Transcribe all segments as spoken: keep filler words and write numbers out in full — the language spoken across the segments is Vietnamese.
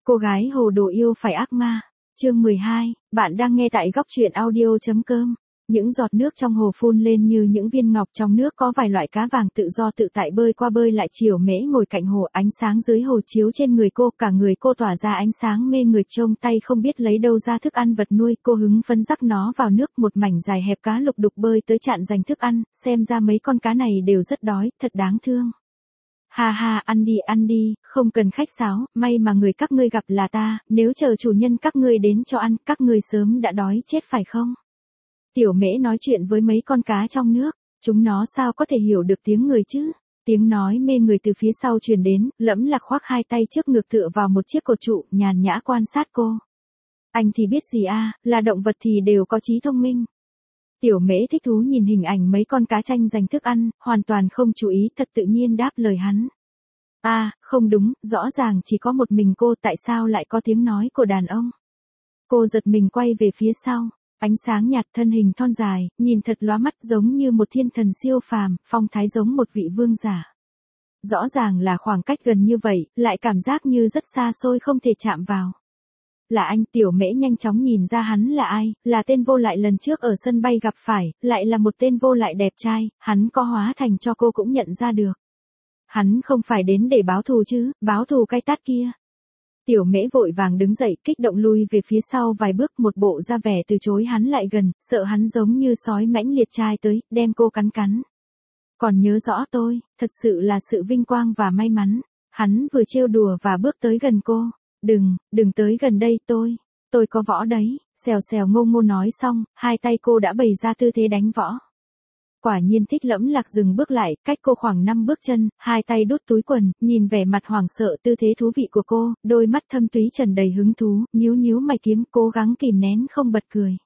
Cô gái hồ đồ yêu phải ác ma. Chương mười hai, bạn đang nghe tại góc truyện audio.com. Những giọt nước trong hồ phun lên như những viên ngọc, trong nước có vài loại cá vàng tự do tự tại bơi qua bơi lại. Chiều Mễ ngồi cạnh hồ, ánh sáng dưới hồ chiếu trên người cô, cả người cô tỏa ra ánh sáng mê người, trông tay không biết lấy đâu ra thức ăn vật nuôi. Cô hứng phấn rắc nó vào nước, một mảnh dài hẹp cá lục đục bơi tới chặn giành thức ăn, xem ra mấy con cá này đều rất đói, thật đáng thương. Ha ha, ăn đi ăn đi, không cần khách sáo, may mà người các ngươi gặp là ta, nếu chờ chủ nhân các ngươi đến cho ăn, các ngươi sớm đã đói chết phải không? Tiểu Mễ nói chuyện với mấy con cá trong nước, chúng nó sao có thể hiểu được tiếng người chứ? Tiếng nói mê người từ phía sau truyền đến, Lẫm Lạc khoác hai tay trước ngực tựa vào một chiếc cột trụ, nhàn nhã quan sát cô. Anh thì biết gì a, là động vật thì đều có trí thông minh. Tiểu Mễ thích thú nhìn hình ảnh mấy con cá tranh giành thức ăn, hoàn toàn không chú ý, thật tự nhiên đáp lời hắn. A, à, không đúng, rõ ràng chỉ có một mình cô, tại sao lại có tiếng nói của đàn ông? Cô giật mình quay về phía sau, ánh sáng nhạt, thân hình thon dài, nhìn thật lóa mắt, giống như một thiên thần siêu phàm, phong thái giống một vị vương giả. Rõ ràng là khoảng cách gần như vậy, lại cảm giác như rất xa xôi không thể chạm vào. Là anh. Tiểu Mễ nhanh chóng nhìn ra hắn là ai, là tên vô lại lần trước ở sân bay gặp phải, lại là một tên vô lại đẹp trai, hắn có hóa thành cho cô cũng nhận ra được. Hắn không phải đến để báo thù chứ, báo thù cái tát kia. Tiểu Mễ vội vàng đứng dậy, kích động lui về phía sau vài bước, một bộ ra vẻ từ chối hắn lại gần, sợ hắn giống như sói mãnh liệt trai tới, đem cô cắn cắn. Còn nhớ rõ tôi, thật sự là sự vinh quang và may mắn. Hắn vừa trêu đùa và bước tới gần cô. Đừng, đừng tới gần đây, tôi, tôi có võ đấy. Xèo xèo ngô ngô nói xong, hai tay cô đã bày ra tư thế đánh võ. Quả nhiên thích. Lẫm Lạc dừng bước lại, cách cô khoảng năm bước chân, hai tay đút túi quần, nhìn vẻ mặt hoảng sợ tư thế thú vị của cô, đôi mắt thâm túy trần đầy hứng thú, nhíu nhíu mày kiếm, cố gắng kìm nén không bật cười.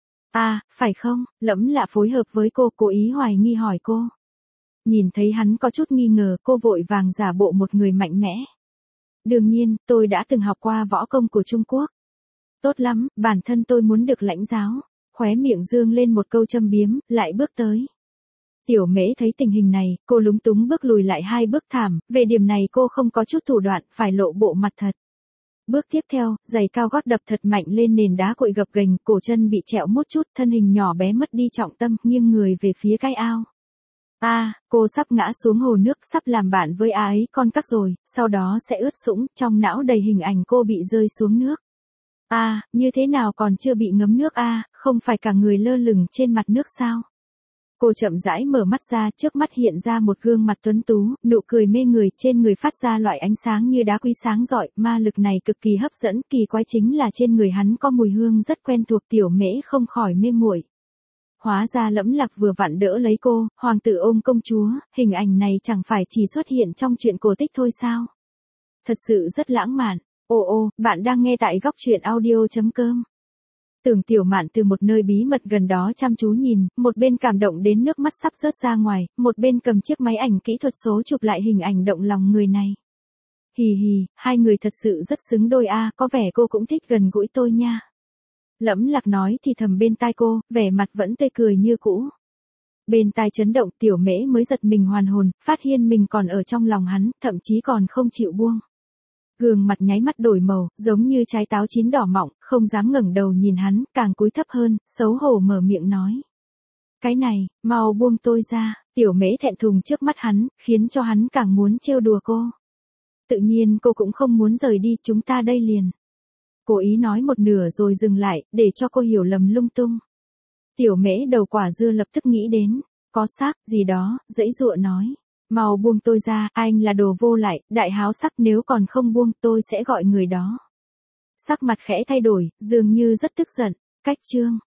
À, phải không? Lẫm Lạc phối hợp với cô, cố ý hoài nghi hỏi cô. Nhìn thấy hắn có chút nghi ngờ, cô vội vàng giả bộ một người mạnh mẽ. Đương nhiên, tôi đã từng học qua võ công của Trung Quốc. Tốt lắm, bản thân tôi muốn được lãnh giáo. Khóe miệng dương lên một câu châm biếm, lại bước tới. Tiểu Mễ thấy tình hình này, cô lúng túng bước lùi lại hai bước thảm, về điểm này cô không có chút thủ đoạn, phải lộ bộ mặt thật. Bước tiếp theo, giày cao gót đập thật mạnh lên nền đá cuội gập ghềnh, cổ chân bị trẹo một chút, thân hình nhỏ bé mất đi trọng tâm, nghiêng người về phía cái ao. A, à, cô sắp ngã xuống hồ nước, sắp làm bạn với a ấy con các rồi, sau đó sẽ ướt sũng, trong não đầy hình ảnh cô bị rơi xuống nước. A, à, như thế nào còn chưa bị ngấm nước a, à, không phải cả người lơ lửng trên mặt nước sao? Cô chậm rãi mở mắt ra, trước mắt hiện ra một gương mặt tuấn tú, nụ cười mê người, trên người phát ra loại ánh sáng như đá quý sáng rọi, ma lực này cực kỳ hấp dẫn, kỳ quái chính là trên người hắn có mùi hương rất quen thuộc. Tiểu Mễ không khỏi mê muội. Hóa ra Lẫm Lạc vừa vặn đỡ lấy cô, hoàng tử ôm công chúa, hình ảnh này chẳng phải chỉ xuất hiện trong truyện cổ tích thôi sao? Thật sự rất lãng mạn. Ô ô, bạn đang nghe tại góc truyện audio.com. Tưởng Tiểu Mạn từ một nơi bí mật gần đó chăm chú nhìn, một bên cảm động đến nước mắt sắp rớt ra ngoài, một bên cầm chiếc máy ảnh kỹ thuật số chụp lại hình ảnh động lòng người này. Hì hì, hai người thật sự rất xứng đôi a, à, có vẻ cô cũng thích gần gũi tôi nha. Lẫm Lạc nói thì thầm bên tai cô, vẻ mặt vẫn tươi cười như cũ. Bên tai chấn động, Tiểu Mễ mới giật mình hoàn hồn, phát hiện mình còn ở trong lòng hắn, thậm chí còn không chịu buông. Gương mặt nháy mắt đổi màu, giống như trái táo chín đỏ mọng, không dám ngẩng đầu nhìn hắn, càng cúi thấp hơn, xấu hổ mở miệng nói. Cái này, mau buông tôi ra. Tiểu Mễ thẹn thùng trước mắt hắn, khiến cho hắn càng muốn trêu đùa cô. Tự nhiên cô cũng không muốn rời đi, chúng ta đây liền. Cố ý nói một nửa rồi dừng lại, để cho cô hiểu lầm lung tung. Tiểu Mễ đầu quả dưa lập tức nghĩ đến, có xác, gì đó, dãy dụa nói. Mau buông tôi ra, anh là đồ vô lại, đại háo sắc, nếu còn không buông tôi sẽ gọi người đó. Sắc mặt khẽ thay đổi, dường như rất tức giận. Cách chương.